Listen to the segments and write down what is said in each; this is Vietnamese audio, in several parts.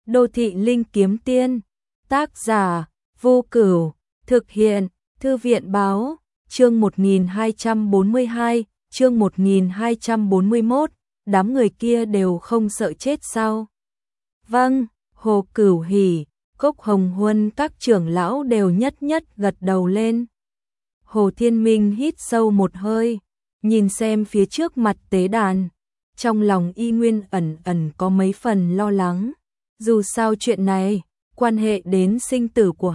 Đô thị linh kiếm tiên, tác giả, Vô Cửu, thực hiện, Thư viện báo, chương 1242, chương 1241, đám người kia đều không sợ chết sao? Vâng, Hồ Cửu Hỉ, Cốc Hồng Huân các trưởng lão đều nhất nhất gật đầu lên. Hồ Thiên Minh hít sâu một hơi, nhìn xem phía trước mặt tế đàn, trong lòng y nguyên ẩn ẩn có mấy phần lo lắng. Dù sao chuyện này, quan hệ đến sinh tử của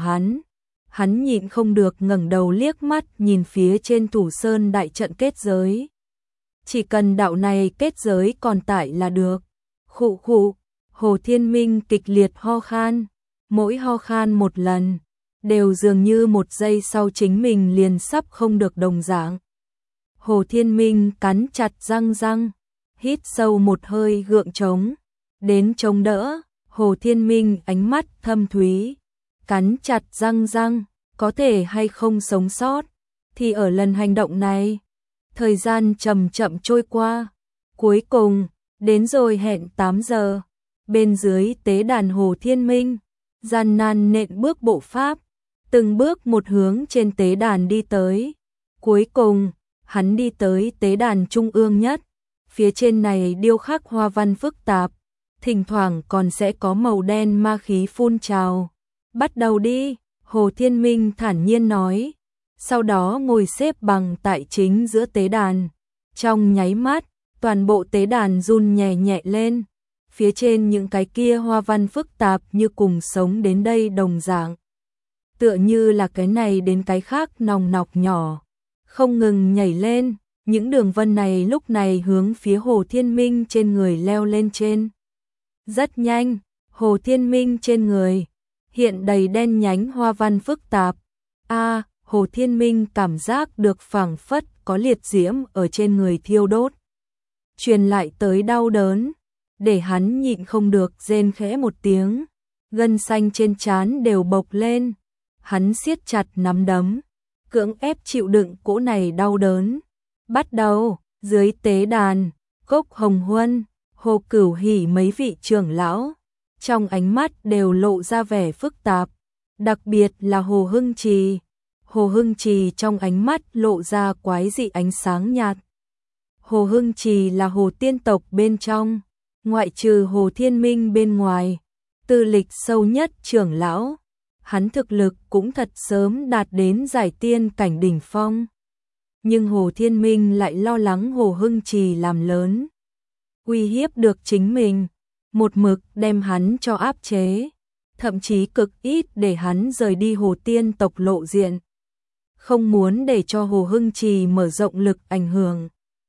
hắn nhịn không được ngẩng đầu liếc mắt nhìn phía trên Thủ Sơn đại trận kết giới. Chỉ cần đạo này kết giới còn tại là được. Khụ khụ, Hồ Thiên Minh kịch liệt ho khan, mỗi ho khan một lần, đều dường như một giây sau chính mình liền sắp không được đồng dạng. Hồ Thiên Minh cắn chặt răng, hít sâu một hơi gượng chống, đến chống đỡ. Hồ Thiên Minh ánh mắt thâm thúy, cắn chặt răng, có thể hay không sống sót, thì ở lần hành động này. Thời gian chậm chậm trôi qua, cuối cùng, đến rồi hẹn 8 giờ, bên dưới tế đàn Hồ Thiên Minh, gian nan nện bước bộ pháp, từng bước một hướng trên tế đàn đi tới. Cuối cùng, hắn đi tới tế đàn trung ương nhất, phía trên này điêu khắc hoa văn phức tạp, thỉnh thoảng còn sẽ có màu đen ma khí phun trào. Bắt đầu đi, Hồ Thiên Minh thản nhiên nói, sau đó ngồi xếp bằng tại chính giữa tế đàn. Trong nháy mắt, toàn bộ tế đàn run nhẹ nhẹ lên, phía trên những cái kia hoa văn phức tạp như cùng sống đến đây đồng dạng. Tựa như là cái này đến cái khác nòng nọc nhỏ, không ngừng nhảy lên, những đường vân này lúc này hướng phía Hồ Thiên Minh trên người leo lên trên. Rất nhanh, Hồ Thiên Minh trên người hiện đầy đen nhánh hoa văn phức tạp. Hồ Thiên Minh cảm giác được phảng phất có liệt diễm ở trên người thiêu đốt, truyền lại tới đau đớn, để hắn nhịn không được rên khẽ một tiếng, gân xanh trên trán đều bộc lên. Hắn siết chặt nắm đấm, cưỡng ép chịu đựng cỗ này đau đớn. Bắt đầu, dưới tế đàn, Cốc Hồng Huân, Hồ Cửu Hỉ mấy vị trưởng lão, trong ánh mắt đều lộ ra vẻ phức tạp, đặc biệt là Hồ Hưng Trì. Hồ Hưng Trì trong ánh mắt lộ ra quái dị ánh sáng nhạt. Hồ Hưng Trì là Hồ tiên tộc bên trong, ngoại trừ Hồ Thiên Minh bên ngoài, tư lịch sâu nhất trưởng lão. Hắn thực lực cũng thật sớm đạt đến giải tiên cảnh đỉnh phong. Nhưng Hồ Thiên Minh lại lo lắng Hồ Hưng Trì làm lớn, uy hiếp được chính mình, một mực đem hắn cho áp chế, thậm chí cực ít để hắn rời đi Hồ tiên tộc lộ diện, không muốn để cho Hồ Hưng Trì mở rộng lực ảnh hưởng.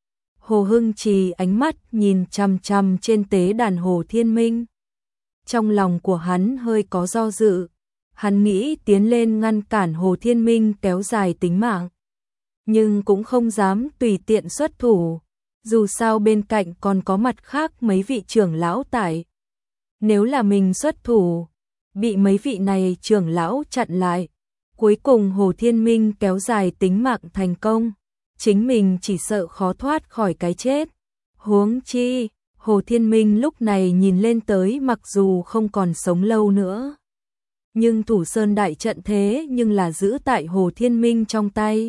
Hồ Hưng Trì ánh mắt nhìn chằm chằm trên tế đàn Hồ Thiên Minh. Trong lòng của hắn hơi có do dự, hắn nghĩ tiến lên ngăn cản Hồ Thiên Minh kéo dài tính mạng, nhưng cũng không dám tùy tiện xuất thủ, dù sao bên cạnh còn có mặt khác mấy vị trưởng lão tại. Nếu là mình xuất thủ, bị mấy vị này trưởng lão chặn lại, cuối cùng Hồ Thiên Minh kéo dài tính mạng thành công, chính mình chỉ sợ khó thoát khỏi cái chết. Huống chi, Hồ Thiên Minh lúc này nhìn lên tới mặc dù không còn sống lâu nữa, nhưng Thủ Sơn đại trận thế nhưng là giữ tại Hồ Thiên Minh trong tay.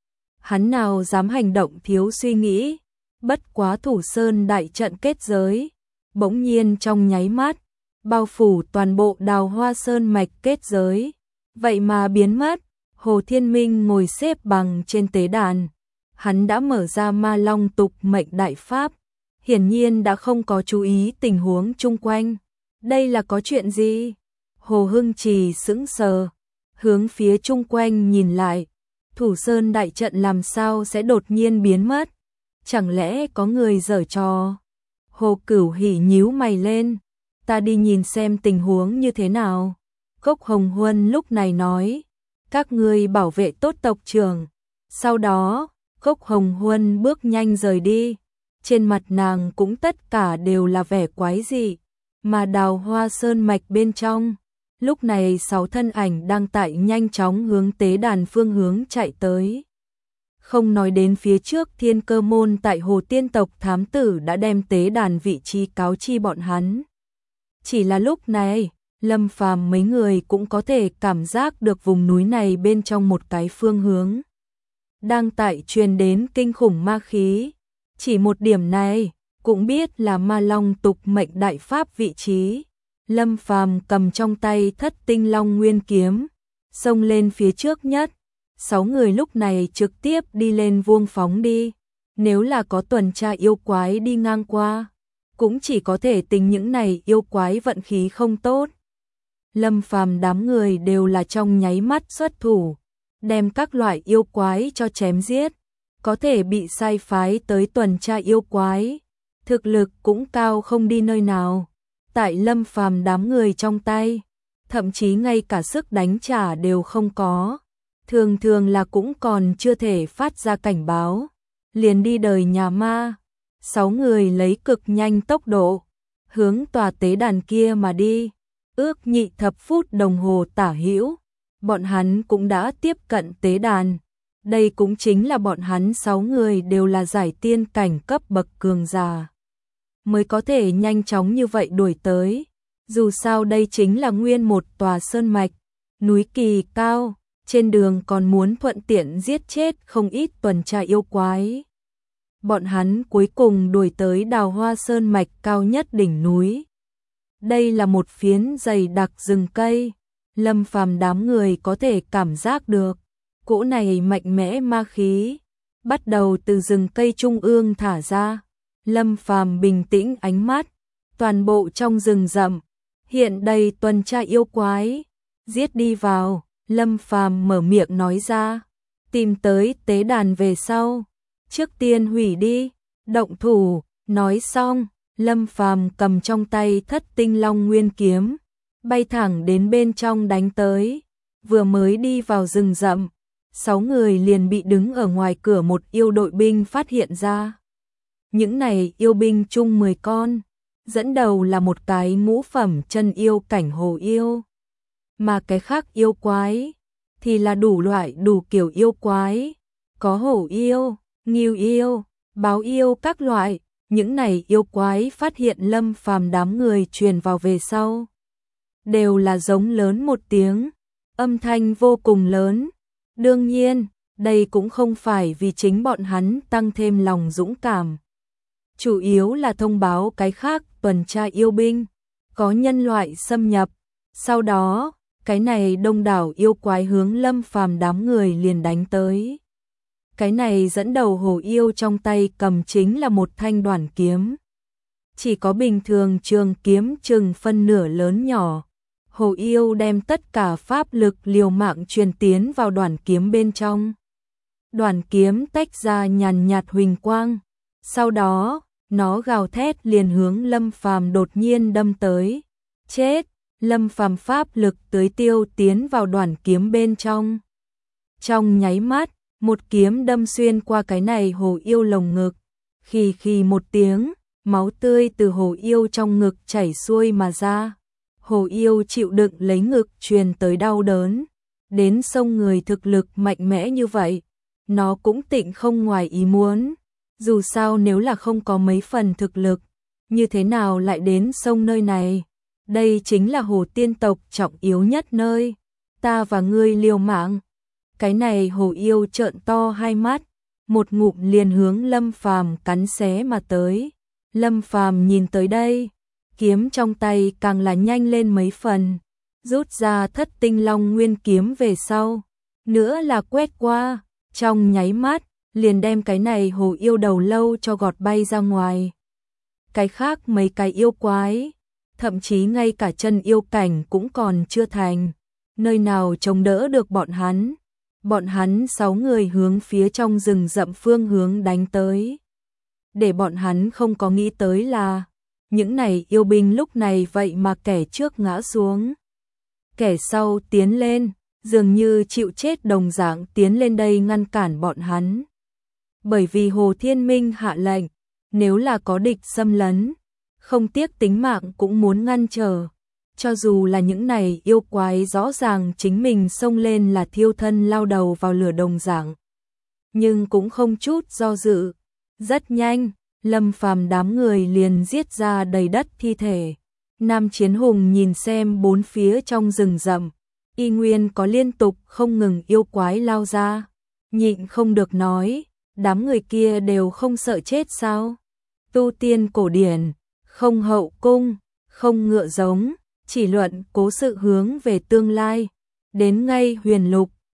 Hắn nào dám hành động thiếu suy nghĩ, bất quá Thủ Sơn đại trận kết giới, bỗng nhiên trong nháy mắt, bao phủ toàn bộ Đào Hoa Sơn mạch kết giới, vậy mà biến mất. Hồ Thiên Minh ngồi xếp bằng trên tế đàn, hắn đã mở ra Ma Long tục mệnh đại pháp, hiển nhiên đã không có chú ý tình huống chung quanh. Đây là có chuyện gì? Hồ Hưng Trì sững sờ, hướng phía chung quanh nhìn lại, Thủ Sơn đại trận làm sao sẽ đột nhiên biến mất? Chẳng lẽ có người giở trò? Hồ Cửu Hỉ nhíu mày lên, ta đi nhìn xem tình huống như thế nào. Cốc Hồng Huân lúc này nói, các ngươi bảo vệ tốt tộc trưởng. Sau đó, Cốc Hồng Huân bước nhanh rời đi, trên mặt nàng cũng tất cả đều là vẻ quái dị, mà Đào Hoa Sơn mạch bên trong, lúc này 6 thân ảnh đang tại nhanh chóng hướng tế đàn phương hướng chạy tới. Không nói đến phía trước Thiên Cơ môn tại Hồ tiên tộc thám tử đã đem tế đàn vị trí cáo chi bọn hắn. Chỉ là lúc này, Lâm Phàm mấy người cũng có thể cảm giác được vùng núi này bên trong một cái phương hướng đang tại truyền đến kinh khủng ma khí. Chỉ một điểm này, cũng biết là Ma Long tục mệnh đại pháp vị trí. Lâm Phàm cầm trong tay Thất Tinh Long Nguyên kiếm, xông lên phía trước nhất. 6 người lúc này trực tiếp đi lên vuông phóng đi. Nếu là có tuần tra yêu quái đi ngang qua, cũng chỉ có thể tính những này yêu quái vận khí không tốt. Lâm Phàm đám người đều là trong nháy mắt xuất thủ, đem các loại yêu quái cho chém giết, có thể bị sai phái tới tuần tra yêu quái, thực lực cũng cao không đi nơi nào. Tại Lâm Phàm đám người trong tay, thậm chí ngay cả sức đánh trả đều không có, thường thường là cũng còn chưa thể phát ra cảnh báo, liền đi đời nhà ma. 6 người lấy cực nhanh tốc độ, hướng tòa tế đàn kia mà đi, ước nhị thập phút đồng hồ tả hữu, bọn hắn cũng đã tiếp cận tế đàn. Đây cũng chính là bọn hắn 6 người đều là giải tiên cảnh cấp bậc cường giả, mới có thể nhanh chóng như vậy đuổi tới. Dù sao đây chính là nguyên một tòa sơn mạch, núi kỳ cao, trên đường còn muốn thuận tiện giết chết không ít tuần tra yêu quái. Bọn hắn cuối cùng đuổi tới Đào Hoa Sơn mạch cao nhất đỉnh núi. Đây là một phiến dày đặc rừng cây, Lâm Phàm đám người có thể cảm giác được cỗ này mạnh mẽ ma khí bắt đầu từ rừng cây trung ương thả ra. Lâm Phàm bình tĩnh ánh mắt, toàn bộ trong rừng rậm hiện đầy tuần tra yêu quái, giết đi vào. Lâm Phàm mở miệng nói ra, tìm tới tế đàn về sau, trước tiên hủy đi, động thủ. Nói xong, Lâm Phàm cầm trong tay Thất Tinh Long Nguyên kiếm, bay thẳng đến bên trong đánh tới. Vừa mới đi vào rừng rậm, 6 người liền bị đứng ở ngoài cửa một yêu đội binh phát hiện ra. Những này yêu binh chung 10 con, dẫn đầu là một cái ngũ phẩm chân yêu cảnh hồ yêu, mà cái khác yêu quái thì là đủ loại đủ kiểu yêu quái, có hổ yêu, ngưu yêu, báo yêu các loại. Những này yêu quái phát hiện Lâm Phàm đám người truyền vào về sau, đều là giống lớn một tiếng, âm thanh vô cùng lớn. Đương nhiên, đây cũng không phải vì chính bọn hắn tăng thêm lòng dũng cảm, chủ yếu là thông báo cái khác tuần tra yêu binh có nhân loại xâm nhập. Sau đó, cái này đông đảo yêu quái hướng Lâm Phàm đám người liền đánh tới. Cái này dẫn đầu hồ yêu trong tay cầm chính là một thanh đoản kiếm, chỉ có bình thường trường kiếm chừng phân nửa lớn nhỏ. Hồ yêu đem tất cả pháp lực liều mạng truyền tiến vào đoản kiếm bên trong. Đoản kiếm tách ra nhàn nhạt huỳnh quang, sau đó nó gào thét liền hướng Lâm Phàm đột nhiên đâm tới. Chết! Lâm Phàm pháp lực tưới tiêu tiến vào đoản kiếm bên trong. Trong nháy mắt, một kiếm đâm xuyên qua cái này hồ yêu lồng ngực. Khì khì một tiếng, máu tươi từ hồ yêu trong ngực chảy xuôi mà ra. Hồ yêu chịu đựng lấy ngực truyền tới đau đớn. Đến sông người thực lực mạnh mẽ như vậy, nó cũng tịnh không ngoài ý muốn. Dù sao nếu là không có mấy phần thực lực, như thế nào lại đến sông nơi này? Đây chính là hồ tiên tộc trọng yếu nhất nơi. Ta và ngươi liều mạng. Cái này hồ yêu trợn to hai mắt, một ngụm liền hướng Lâm Phàm cắn xé mà tới. Lâm Phàm nhìn tới đây, kiếm trong tay càng là nhanh lên mấy phần, rút ra Thất Tinh Long Nguyên kiếm về sau, nữa là quét qua, trong nháy mắt liền đem cái này hồ yêu đầu lâu cho gọt bay ra ngoài. Cái khác mấy cái yêu quái, thậm chí ngay cả chân yêu cảnh cũng còn chưa thành, nơi nào chống đỡ được bọn hắn. Bọn hắn 6 người hướng phía trong rừng rậm phương hướng đánh tới. Để bọn hắn không có nghĩ tới là, những này yêu binh lúc này vậy mà kẻ trước ngã xuống, kẻ sau tiến lên, dường như chịu chết đồng dạng tiến lên đây ngăn cản bọn hắn. Bởi vì Hồ Thiên Minh hạ lệnh, nếu là có địch xâm lấn, không tiếc tính mạng cũng muốn ngăn trở. Cho dù là những này yêu quái rõ ràng chính mình xông lên là thiêu thân lao đầu vào lửa đồng dạng, nhưng cũng không chút do dự. Rất nhanh, Lâm Phàm đám người liền giết ra đầy đất thi thể. Nam Chiến Hùng nhìn xem bốn phía trong rừng rậm, y nguyên có liên tục không ngừng yêu quái lao ra, nhịn không được nói, đám người kia đều không sợ chết sao? Tu tiên cổ điển, không hậu cung, không ngựa giống, chỉ luận cố sự hướng về tương lai, đến ngay huyền lục,